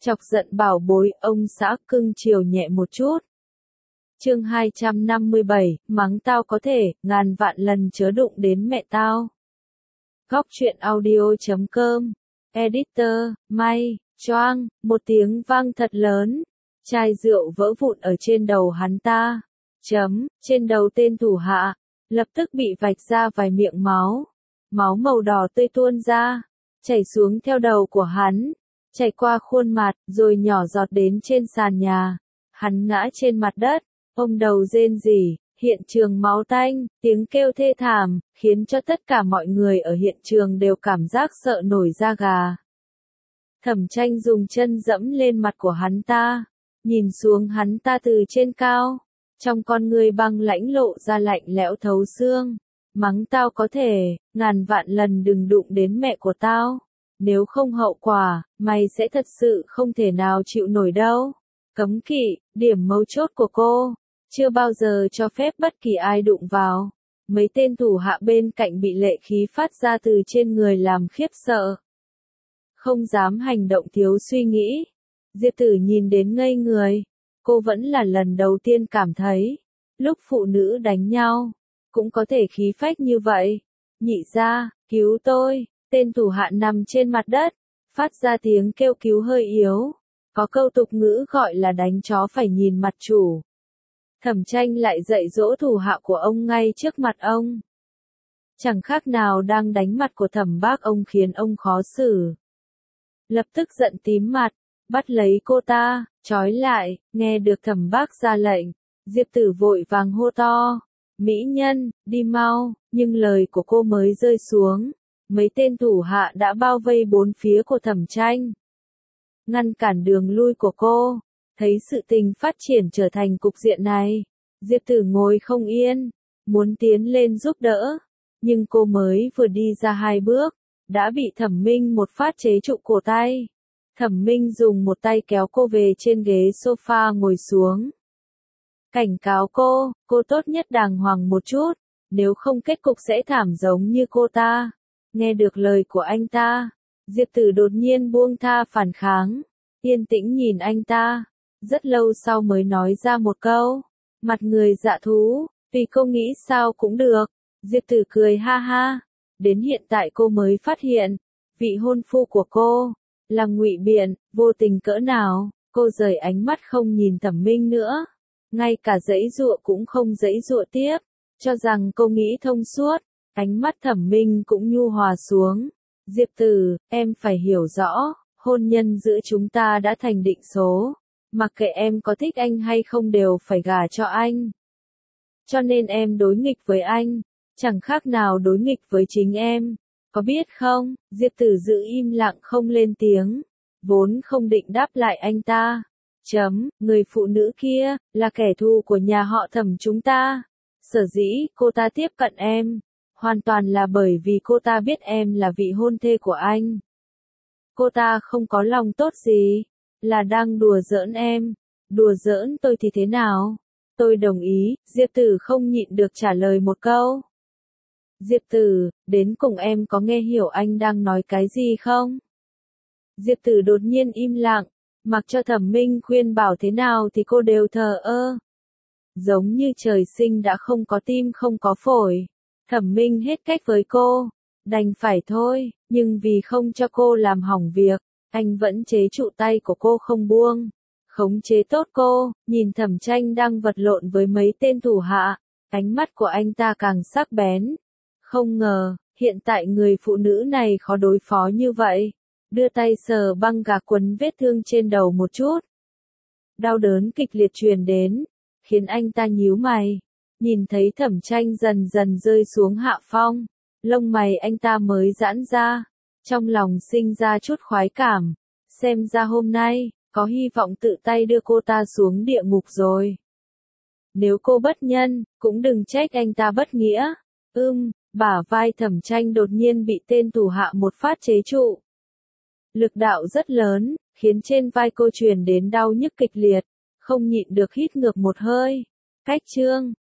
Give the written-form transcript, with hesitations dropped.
Chọc giận bảo bối, ông xã cưng chiều nhẹ một chút. Chương 257, mắng tao có thể, ngàn vạn lần chớ đụng đến mẹ tao. Góc truyện audio.com. Editor, May, choang, một tiếng vang thật lớn. Chai rượu vỡ vụn ở trên đầu hắn ta. Trên đầu tên thủ hạ, lập tức bị vạch ra vài miệng máu. Máu màu đỏ tươi tuôn ra, chảy xuống theo đầu của hắn, chảy qua khuôn mặt, rồi nhỏ giọt đến trên sàn nhà. Hắn ngã trên mặt đất, ôm đầu rên rỉ, hiện trường máu tanh, tiếng kêu thê thảm, khiến cho tất cả mọi người ở hiện trường đều cảm giác sợ nổi da gà. Thẩm Tranh dùng chân dẫm lên mặt của hắn ta, nhìn xuống hắn ta từ trên cao, trong con người băng lãnh lộ ra lạnh lẽo thấu xương. Mắng tao có thể, ngàn vạn lần đừng đụng đến mẹ của tao. Nếu không hậu quả, mày sẽ thật sự không thể nào chịu nổi đâu. Cấm kỵ, điểm mấu chốt của cô, chưa bao giờ cho phép bất kỳ ai đụng vào. Mấy tên thủ hạ bên cạnh bị lệ khí phát ra từ trên người làm khiếp sợ. Không dám hành động thiếu suy nghĩ. Diệp Tử nhìn đến ngây người. Cô vẫn là lần đầu tiên cảm thấy, lúc phụ nữ đánh nhau, cũng có thể khí phách như vậy. Nhị gia, cứu tôi. Tên thủ hạ nằm trên mặt đất, phát ra tiếng kêu cứu hơi yếu. Có câu tục ngữ gọi là đánh chó phải nhìn mặt chủ. Thẩm Tranh lại dạy dỗ thủ hạ của ông ngay trước mặt ông. Chẳng khác nào đang đánh mặt của Thẩm Bác ông, khiến ông khó xử. Lập tức giận tím mặt, bắt lấy cô ta, trói lại. Nghe được Thẩm Bác ra lệnh, Diệp Tử vội vàng hô to, mỹ nhân, đi mau. Nhưng lời của cô mới rơi xuống, mấy tên thủ hạ đã bao vây bốn phía của Thẩm Tranh, ngăn cản đường lui của cô. Thấy sự tình phát triển trở thành cục diện này, Diệp Tử ngồi không yên, muốn tiến lên giúp đỡ, nhưng cô mới vừa đi ra 2 bước, đã bị Thẩm Minh một phát chế trụ cổ tay. Thẩm Minh dùng một tay kéo cô về trên ghế sofa ngồi xuống. Cảnh cáo cô tốt nhất đàng hoàng một chút, nếu không kết cục sẽ thảm giống như cô ta. Nghe được lời của anh ta, Diệp Tử đột nhiên buông tha phản kháng, yên tĩnh nhìn anh ta, rất lâu sau mới nói ra một câu, mặt người dạ thú, tùy cô nghĩ sao cũng được. Diệp Tử cười ha ha, đến hiện tại cô mới phát hiện, vị hôn phu của cô, là ngụy biện, vô tình cỡ nào. Cô rời ánh mắt không nhìn Thẩm Minh nữa, ngay cả giãy giụa cũng không giãy giụa tiếp, cho rằng cô nghĩ thông suốt. Ánh mắt Thẩm Minh cũng nhu hòa xuống. Diệp Tử, em phải hiểu rõ, hôn nhân giữa chúng ta đã thành định số. Mặc kệ em có thích anh hay không đều phải gả cho anh. Cho nên em đối nghịch với anh, chẳng khác nào đối nghịch với chính em. Có biết không? Diệp Tử giữ im lặng không lên tiếng, vốn không định đáp lại anh ta. Người phụ nữ kia, là kẻ thù của nhà họ Thẩm chúng ta. Sở dĩ cô ta tiếp cận em, hoàn toàn là bởi vì cô ta biết em là vị hôn thê của anh. Cô ta không có lòng tốt gì, là đang đùa giỡn em. Đùa giỡn tôi thì thế nào? Tôi đồng ý. Diệp Tử không nhịn được trả lời một câu. Diệp Tử, đến cùng em có nghe hiểu anh đang nói cái gì không? Diệp Tử đột nhiên im lặng, mặc cho Thẩm Minh khuyên bảo thế nào thì cô đều thờ ơ. Giống như trời sinh đã không có tim không có phổi. Thẩm Minh hết cách với cô, đành phải thôi, nhưng vì không cho cô làm hỏng việc, anh vẫn chế trụ tay của cô không buông, khống chế tốt cô. Nhìn Thẩm Tranh đang vật lộn với mấy tên thủ hạ, ánh mắt của anh ta càng sắc bén. Không ngờ, hiện tại người phụ nữ này khó đối phó như vậy. Đưa tay sờ băng gạc quấn vết thương trên đầu một chút. Đau đớn kịch liệt truyền đến, khiến anh ta nhíu mày. Nhìn thấy Thẩm Tranh dần dần rơi xuống hạ phong, lông mày anh ta mới giãn ra, trong lòng sinh ra chút khoái cảm. Xem ra hôm nay, có hy vọng tự tay đưa cô ta xuống địa ngục rồi. Nếu cô bất nhân, cũng đừng trách anh ta bất nghĩa. Bả vai Thẩm Tranh đột nhiên bị tên thủ hạ một phát chế trụ. Lực đạo rất lớn, khiến trên vai cô truyền đến đau nhức kịch liệt, không nhịn được hít ngược một hơi. Cách chương